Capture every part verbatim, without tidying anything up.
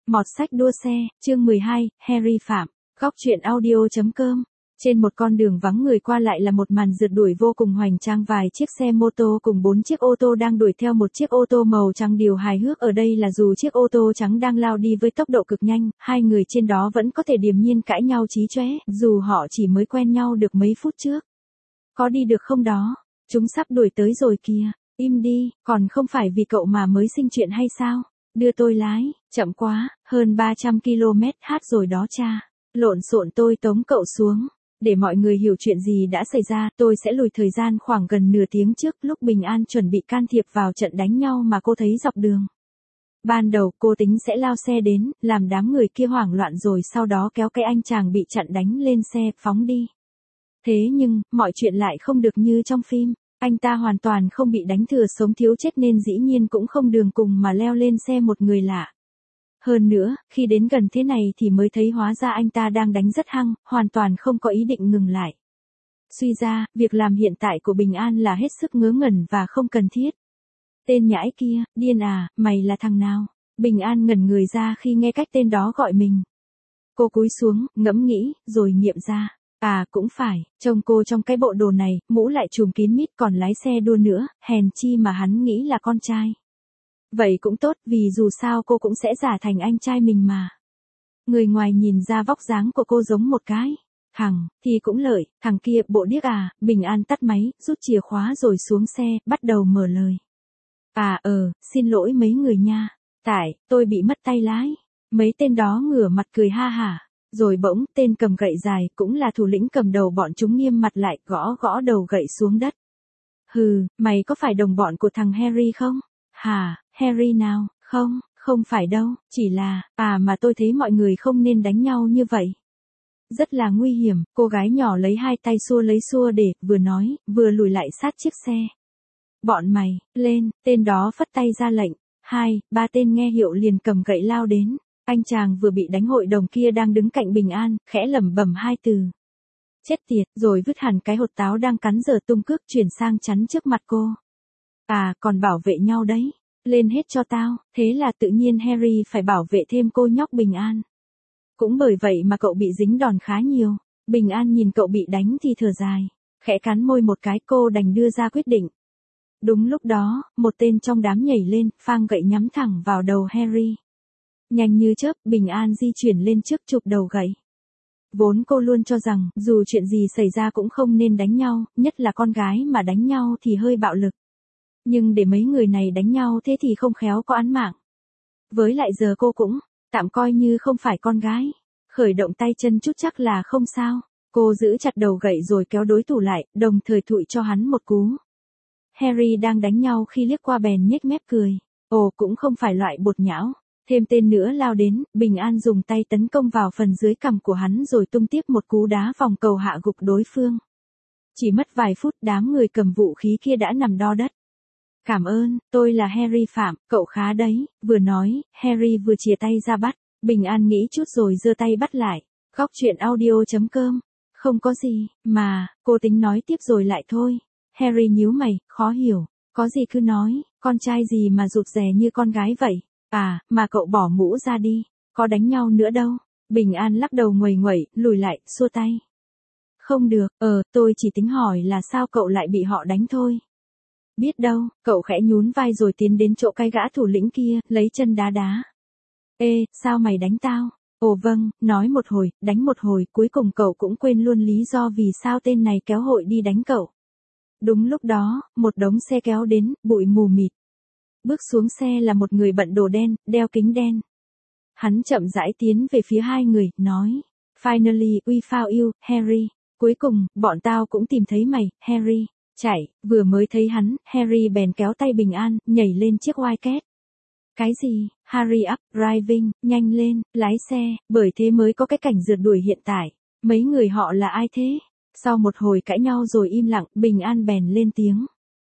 Mọt sách đua xe, chương mười hai, Harry phạm. Góc truyện audio chấm com. Trên một con đường vắng người qua lại là một màn rượt đuổi vô cùng hoành tráng, vài chiếc xe mô tô cùng bốn chiếc ô tô đang đuổi theo một chiếc ô tô màu trắng. Điều hài hước ở đây là dù chiếc ô tô trắng đang lao đi với tốc độ cực nhanh, hai người trên đó vẫn có thể điềm nhiên cãi nhau chí chóe, dù họ chỉ mới quen nhau được mấy phút trước. Có đi được không đó? Chúng sắp đuổi tới rồi kìa. Im đi, còn không phải vì cậu mà mới sinh chuyện hay sao? Đưa tôi lái, chậm quá, hơn ba trăm ki lô mét hát rồi đó cha. Lộn xộn, tôi tống cậu xuống. Để mọi người hiểu chuyện gì đã xảy ra, tôi sẽ lùi thời gian khoảng gần nửa tiếng trước, lúc Bình An chuẩn bị can thiệp vào trận đánh nhau mà cô thấy dọc đường. Ban đầu cô tính sẽ lao xe đến, làm đám người kia hoảng loạn rồi sau đó kéo cái anh chàng bị chặn đánh lên xe, phóng đi. Thế nhưng, mọi chuyện lại không được như trong phim. Anh ta hoàn toàn không bị đánh thừa sống thiếu chết nên dĩ nhiên cũng không đường cùng mà leo lên xe một người lạ. Hơn nữa, khi đến gần thế này thì mới thấy hóa ra anh ta đang đánh rất hăng, hoàn toàn không có ý định ngừng lại. Suy ra, việc làm hiện tại của Bình An là hết sức ngớ ngẩn và không cần thiết. Tên nhãi kia, điên à, mày là thằng nào? Bình An ngẩn người ra khi nghe cách tên đó gọi mình. Cô cúi xuống, ngẫm nghĩ, rồi nghiệm ra. À cũng phải, trông cô trong cái bộ đồ này, mũ lại trùm kín mít còn lái xe đua nữa, hèn chi mà hắn nghĩ là con trai. Vậy cũng tốt, vì dù sao cô cũng sẽ giả thành anh trai mình mà. Người ngoài nhìn ra vóc dáng của cô giống một cái. Thằng, thì cũng lợi, thằng kia, bộ điếc à. Bình An tắt máy, rút chìa khóa rồi xuống xe, bắt đầu mở lời. À ờ, xin lỗi mấy người nha. Tại, tôi bị mất tay lái. Mấy tên đó ngửa mặt cười ha hả. Rồi bỗng, tên cầm gậy dài, cũng là thủ lĩnh cầm đầu bọn chúng nghiêm mặt lại, gõ gõ đầu gậy xuống đất. Hừ, mày có phải đồng bọn của thằng Harry không? Hả, Harry nào? Không, không phải đâu, chỉ là, à mà tôi thấy mọi người không nên đánh nhau như vậy. Rất là nguy hiểm, cô gái nhỏ lấy hai tay xua lấy xua để, vừa nói, vừa lùi lại sát chiếc xe. Bọn mày, lên, tên đó phất tay ra lệnh, hai, ba tên nghe hiệu liền cầm gậy lao đến. Anh chàng vừa bị đánh hội đồng kia đang đứng cạnh Bình An, khẽ lẩm bẩm hai từ. Chết tiệt, rồi vứt hẳn cái hột táo đang cắn dở tung cước chuyển sang chắn trước mặt cô. À, còn bảo vệ nhau đấy. Lên hết cho tao. Thế là tự nhiên Harry phải bảo vệ thêm cô nhóc Bình An. Cũng bởi vậy mà cậu bị dính đòn khá nhiều. Bình An nhìn cậu bị đánh thì thở dài. Khẽ cắn môi một cái, cô đành đưa ra quyết định. Đúng lúc đó, một tên trong đám nhảy lên, phang gậy nhắm thẳng vào đầu Harry. Nhanh như chớp, Bình An di chuyển lên trước chụp đầu gậy. Vốn cô luôn cho rằng, dù chuyện gì xảy ra cũng không nên đánh nhau, nhất là con gái mà đánh nhau thì hơi bạo lực. Nhưng để mấy người này đánh nhau thế thì không khéo có án mạng. Với lại giờ cô cũng, tạm coi như không phải con gái. Khởi động tay chân chút chắc là không sao. Cô giữ chặt đầu gậy rồi kéo đối thủ lại, đồng thời thụi cho hắn một cú. Harry đang đánh nhau khi liếc qua bèn nhếch mép cười. Ồ, cũng không phải loại bột nhão. Thêm tên nữa lao đến, Bình An dùng tay tấn công vào phần dưới cằm của hắn rồi tung tiếp một cú đá vòng cầu hạ gục đối phương. Chỉ mất vài phút, đám người cầm vũ khí kia đã nằm đo đất. Cảm ơn, tôi là Harry phạm, cậu khá đấy. Vừa nói, Harry vừa chìa tay ra bắt. Bình An nghĩ chút rồi giơ tay bắt lại. Góc truyện audio chấm com. Không có gì, mà, cô tính nói tiếp rồi lại thôi. Harry nhíu mày, khó hiểu. Có gì cứ nói, con trai gì mà rụt rè như con gái vậy? À, mà cậu bỏ mũ ra đi, có đánh nhau nữa đâu. Bình An lắc đầu nguầy nguẩy, lùi lại, xua tay. Không được, ờ, tôi chỉ tính hỏi là sao cậu lại bị họ đánh thôi. Biết đâu, cậu khẽ nhún vai rồi tiến đến chỗ cái gã thủ lĩnh kia, lấy chân đá đá. Ê, sao mày đánh tao? Ồ vâng, nói một hồi, đánh một hồi, cuối cùng cậu cũng quên luôn lý do vì sao tên này kéo hội đi đánh cậu. Đúng lúc đó, một đống xe kéo đến, bụi mù mịt. Bước xuống xe là một người bận đồ đen, đeo kính đen. Hắn chậm rãi tiến về phía hai người, nói. Finally, we found you, Harry. Cuối cùng, bọn tao cũng tìm thấy mày, Harry. Chạy, vừa mới thấy hắn, Harry bèn kéo tay Bình An, nhảy lên chiếc Wildcat. Cái gì? Harry up, driving, nhanh lên, lái xe, bởi thế mới có cái cảnh rượt đuổi hiện tại. Mấy người họ là ai thế? Sau một hồi cãi nhau rồi im lặng, Bình An bèn lên tiếng.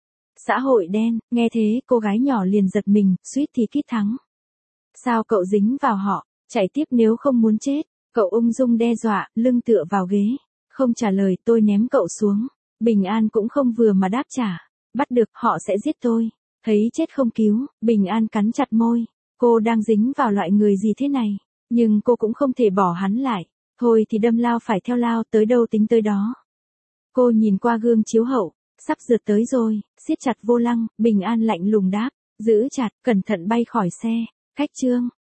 Xã hội đen, nghe thế, cô gái nhỏ liền giật mình, suýt thì kít thắng. Sao cậu dính vào họ, chạy tiếp nếu không muốn chết, cậu ung dung đe dọa, lưng tựa vào ghế. Không trả lời, tôi ném cậu xuống. Bình An cũng không vừa mà đáp trả. Bắt được, họ sẽ giết tôi. Thấy chết không cứu, Bình An cắn chặt môi. Cô đang dính vào loại người gì thế này? Nhưng cô cũng không thể bỏ hắn lại. Thôi thì đâm lao phải theo lao, tới đâu tính tới đó. Cô nhìn qua gương chiếu hậu, sắp rượt tới rồi, siết chặt vô lăng, Bình An lạnh lùng đáp, giữ chặt, cẩn thận bay khỏi xe. Khách Trương,